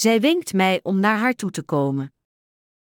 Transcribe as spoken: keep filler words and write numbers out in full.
Zij wenkt mij om naar haar toe te komen.